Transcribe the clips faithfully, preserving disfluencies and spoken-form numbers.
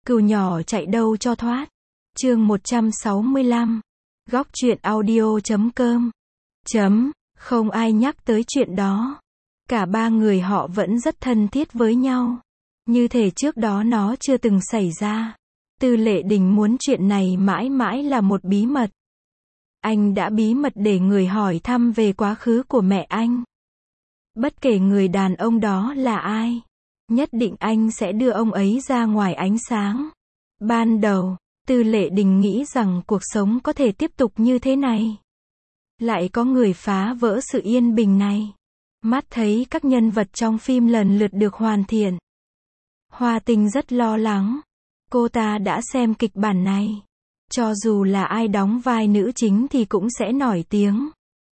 Cừu nhỏ chạy đâu cho thoát. Chương một trăm sáu mươi lăm. Góc truyện audio chấm com. Chấm, không ai nhắc tới chuyện đó. Cả ba người họ vẫn rất thân thiết với nhau. Như thể trước đó nó chưa từng xảy ra. Tư Lệ Đình muốn chuyện này mãi mãi là một bí mật. Anh đã bí mật để người hỏi thăm về quá khứ của mẹ anh. Bất kể người đàn ông đó là ai, nhất định anh sẽ đưa ông ấy ra ngoài ánh sáng. Ban đầu, Tư Lệ Đình nghĩ rằng cuộc sống có thể tiếp tục như thế này. Lại có người phá vỡ sự yên bình này. Mắt thấy các nhân vật trong phim lần lượt được hoàn thiện. Hoa Tinh rất lo lắng. Cô ta đã xem kịch bản này. Cho dù là ai đóng vai nữ chính thì cũng sẽ nổi tiếng.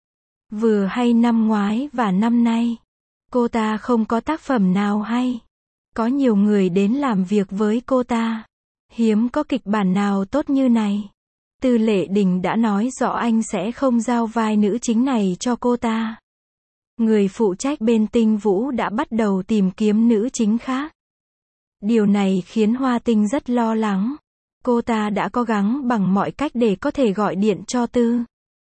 Vừa hay năm ngoái và năm nay, cô ta không có tác phẩm nào hay. Có nhiều người đến làm việc với cô ta. Hiếm có kịch bản nào tốt như này. Tư Lệ Đình đã nói rõ anh sẽ không giao vai nữ chính này cho cô ta. Người phụ trách bên Tinh Vũ đã bắt đầu tìm kiếm nữ chính khác. Điều này khiến Hoa Tinh rất lo lắng. Cô ta đã cố gắng bằng mọi cách để có thể gọi điện cho Tư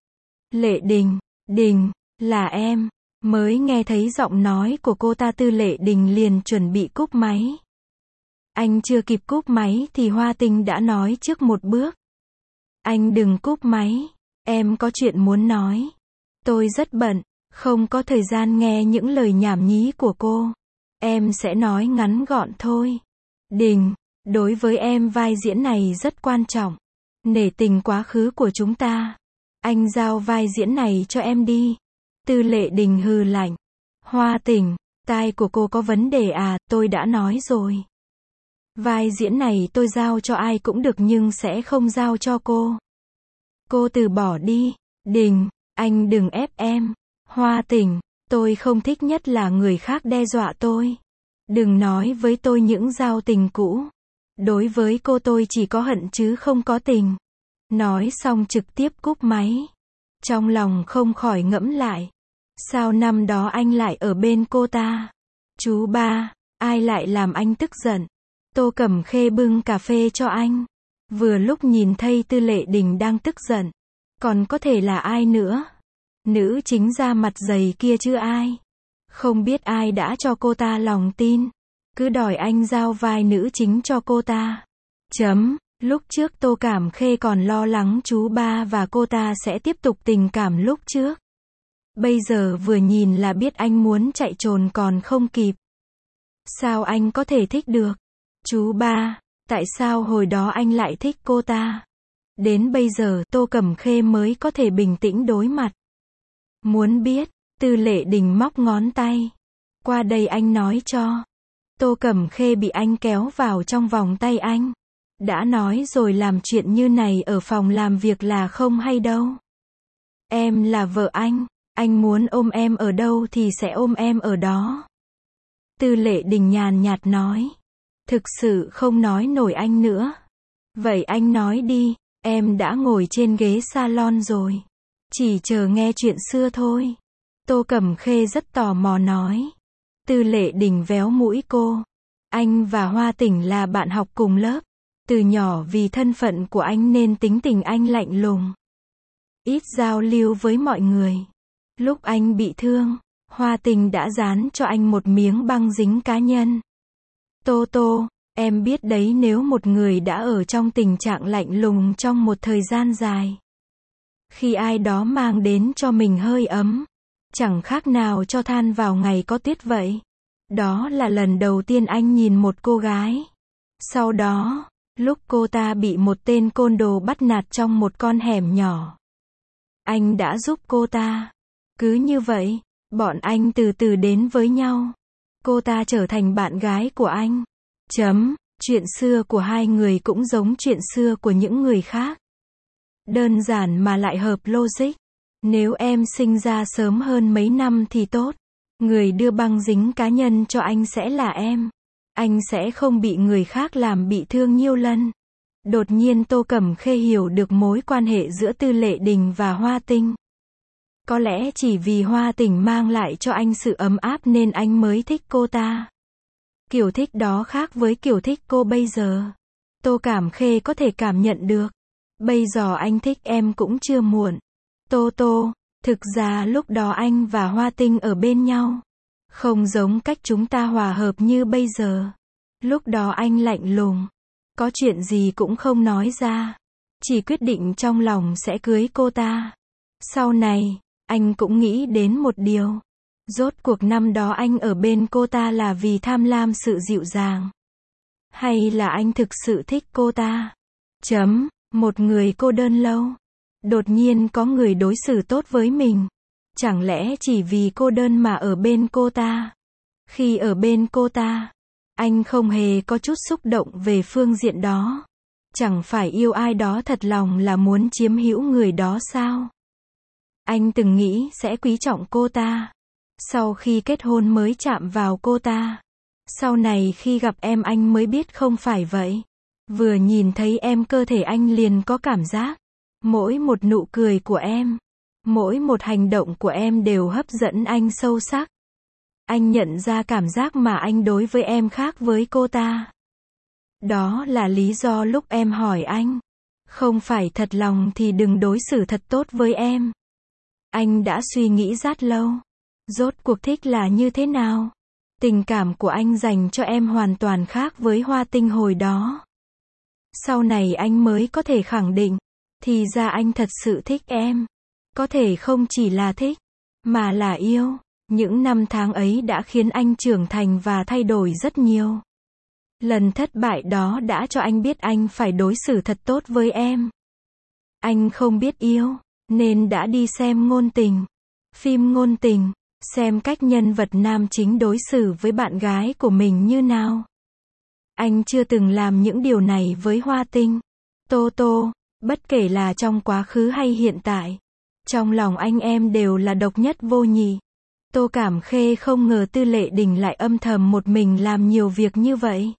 Lệ Đình. Đình, là em. Mới nghe thấy giọng nói của cô ta, Tư Lệ Đình liền chuẩn bị cúp máy. Anh chưa kịp cúp máy thì Hoa Tinh đã nói trước một bước. Anh đừng cúp máy. Em có chuyện muốn nói. Tôi rất bận, không có thời gian nghe những lời nhảm nhí của cô. Em sẽ nói ngắn gọn thôi. Đình, đối với em vai diễn này rất quan trọng. Nể tình quá khứ của chúng ta. Anh giao vai diễn này cho em đi. Tư Lệ Đình hừ lạnh. Hoa Tinh, tai của cô có vấn đề à, tôi đã nói rồi. Vai diễn này tôi giao cho ai cũng được nhưng sẽ không giao cho cô. Cô từ bỏ đi. Đình, anh đừng ép em. Hoa Tinh, tôi không thích nhất là người khác đe dọa tôi. Đừng nói với tôi những giao tình cũ. Đối với cô tôi chỉ có hận chứ không có tình. Nói xong trực tiếp cúp máy. Trong lòng không khỏi ngẫm lại. Sao năm đó anh lại ở bên cô ta? Chú ba, ai lại làm anh tức giận? Tô Cẩm Khê bưng cà phê cho anh. Vừa lúc nhìn thấy Tư Lệ Đình đang tức giận. Còn có thể là ai nữa? Nữ chính da mặt dày kia chứ ai? Không biết ai đã cho cô ta lòng tin. Cứ đòi anh giao vai nữ chính cho cô ta. Chấm, lúc trước Tô Cẩm Khê còn lo lắng chú ba và cô ta sẽ tiếp tục tình cảm lúc trước. Bây giờ vừa nhìn là biết anh muốn chạy trốn còn không kịp. Sao anh có thể thích được? Chú ba, tại sao hồi đó anh lại thích cô ta? Đến bây giờ Tô Cẩm Khê mới có thể bình tĩnh đối mặt. Muốn biết, Tư Lệ Đình móc ngón tay. Qua đây anh nói cho. Tô Cẩm Khê bị anh kéo vào trong vòng tay anh. Đã nói rồi làm chuyện như này ở phòng làm việc là không hay đâu. Em là vợ anh. Anh muốn ôm em ở đâu thì sẽ ôm em ở đó. Tư Lệ Đình nhàn nhạt nói. Thực sự không nói nổi anh nữa. Vậy anh nói đi, em đã ngồi trên ghế salon rồi. Chỉ chờ nghe chuyện xưa thôi. Tô Cẩm Khê rất tò mò nói. Tư Lệ Đình véo mũi cô. Anh và Hoa Tinh là bạn học cùng lớp. Từ nhỏ vì thân phận của anh nên tính tình anh lạnh lùng. Ít giao lưu với mọi người. Lúc anh bị thương, Hoa Tinh đã dán cho anh một miếng băng dính cá nhân. Tô Tô, em biết đấy, nếu một người đã ở trong tình trạng lạnh lùng trong một thời gian dài. Khi ai đó mang đến cho mình hơi ấm, chẳng khác nào cho than vào ngày có tuyết vậy. Đó là lần đầu tiên anh nhìn một cô gái. Sau đó, lúc cô ta bị một tên côn đồ bắt nạt trong một con hẻm nhỏ, anh đã giúp cô ta. Cứ như vậy, bọn anh từ từ đến với nhau. Cô ta trở thành bạn gái của anh. Chấm, chuyện xưa của hai người cũng giống chuyện xưa của những người khác. Đơn giản mà lại hợp logic. Nếu em sinh ra sớm hơn mấy năm thì tốt. Người đưa băng dính cá nhân cho anh sẽ là em. Anh sẽ không bị người khác làm bị thương nhiều lần. Đột nhiên Tô Cẩm Khê hiểu được mối quan hệ giữa Tư Lệ Đình và Hoa Tinh. Có lẽ chỉ vì Hoa Tinh mang lại cho anh sự ấm áp nên anh mới thích cô ta. Kiểu thích đó khác với kiểu thích cô bây giờ. Tô Cảm Khê có thể cảm nhận được. Bây giờ anh thích em cũng chưa muộn. Tô Tô, thực ra lúc đó anh và Hoa Tinh ở bên nhau. Không giống cách chúng ta hòa hợp như bây giờ. Lúc đó anh lạnh lùng. Có chuyện gì cũng không nói ra. Chỉ quyết định trong lòng sẽ cưới cô ta. Sau này, anh cũng nghĩ đến một điều. Rốt cuộc năm đó anh ở bên cô ta là vì tham lam sự dịu dàng. Hay là anh thực sự thích cô ta? Chấm, một người cô đơn lâu. Đột nhiên có người đối xử tốt với mình. Chẳng lẽ chỉ vì cô đơn mà ở bên cô ta? Khi ở bên cô ta, anh không hề có chút xúc động về phương diện đó. Chẳng phải yêu ai đó thật lòng là muốn chiếm hữu người đó sao? Anh từng nghĩ sẽ quý trọng cô ta. Sau khi kết hôn mới chạm vào cô ta. Sau này khi gặp em anh mới biết không phải vậy. Vừa nhìn thấy em cơ thể anh liền có cảm giác. Mỗi một nụ cười của em, mỗi một hành động của em đều hấp dẫn anh sâu sắc. Anh nhận ra cảm giác mà anh đối với em khác với cô ta. Đó là lý do lúc em hỏi anh, không phải thật lòng thì đừng đối xử thật tốt với em. Anh đã suy nghĩ rất lâu. Rốt cuộc thích là như thế nào? Tình cảm của anh dành cho em hoàn toàn khác với Hoa Tinh hồi đó. Sau này anh mới có thể khẳng định, thì ra anh thật sự thích em. Có thể không chỉ là thích, mà là yêu. Những năm tháng ấy đã khiến anh trưởng thành và thay đổi rất nhiều. Lần thất bại đó đã cho anh biết anh phải đối xử thật tốt với em. Anh không biết yêu, nên đã đi xem ngôn tình. Phim ngôn tình, xem cách nhân vật nam chính đối xử với bạn gái của mình như nào. Anh chưa từng làm những điều này với Hoa Tinh, Tô Tô, bất kể là trong quá khứ hay hiện tại. Trong lòng anh em đều là độc nhất vô nhị. Tô Cảm Khê không ngờ Tư Lệ Đình lại âm thầm một mình làm nhiều việc như vậy.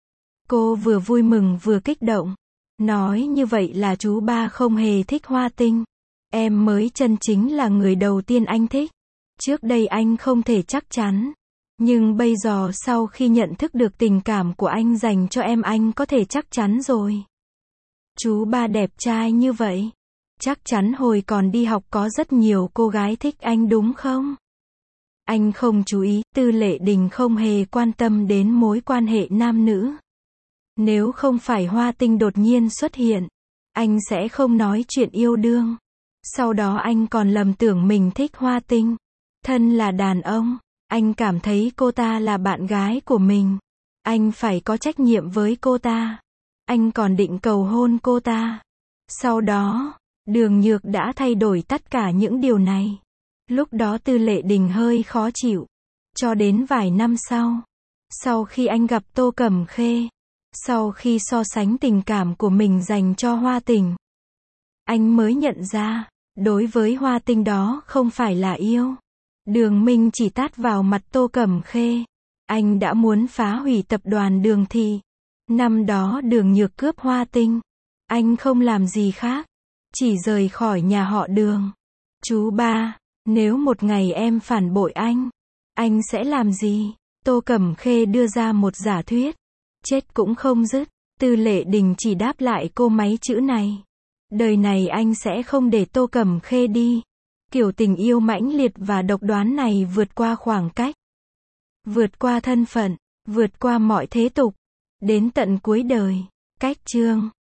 Cô vừa vui mừng vừa kích động. Nói như vậy là chú ba không hề thích Hoa Tinh. Em mới chân chính là người đầu tiên anh thích. Trước đây anh không thể chắc chắn. Nhưng bây giờ sau khi nhận thức được tình cảm của anh dành cho em anh có thể chắc chắn rồi. Chú ba đẹp trai như vậy. Chắc chắn hồi còn đi học có rất nhiều cô gái thích anh đúng không? Anh không chú ý, Tư Lệ Đình không hề quan tâm đến mối quan hệ nam nữ. Nếu không phải Hoa Tinh đột nhiên xuất hiện, anh sẽ không nói chuyện yêu đương. Sau đó anh còn lầm tưởng mình thích Hoa Tinh. Thân là đàn ông, anh cảm thấy cô ta là bạn gái của mình. Anh phải có trách nhiệm với cô ta. Anh còn định cầu hôn cô ta. Sau đó, Đường Nhược đã thay đổi tất cả những điều này. Lúc đó Tư Lệ Đình hơi khó chịu. Cho đến vài năm sau, sau khi anh gặp Tô Cẩm Khê, sau khi so sánh tình cảm của mình dành cho Hoa Tinh, anh mới nhận ra, đối với Hoa Tinh đó không phải là yêu. Đường Minh chỉ tát vào mặt Tô Cẩm Khê. Anh đã muốn phá hủy tập đoàn Đường Thị. Năm đó Đường Nhược cướp Hoa Tinh. Anh không làm gì khác, chỉ rời khỏi nhà họ Đường. Chú ba, nếu một ngày em phản bội anh, anh sẽ làm gì? Tô Cẩm Khê đưa ra một giả thuyết. Chết cũng không dứt. Tư Lệ Đình chỉ đáp lại cô mấy chữ này. Đời này anh sẽ không để Tô Cẩm Khê đi. Kiểu tình yêu mãnh liệt và độc đoán này vượt qua khoảng cách, vượt qua thân phận, vượt qua mọi thế tục, đến tận cuối đời. Cách chương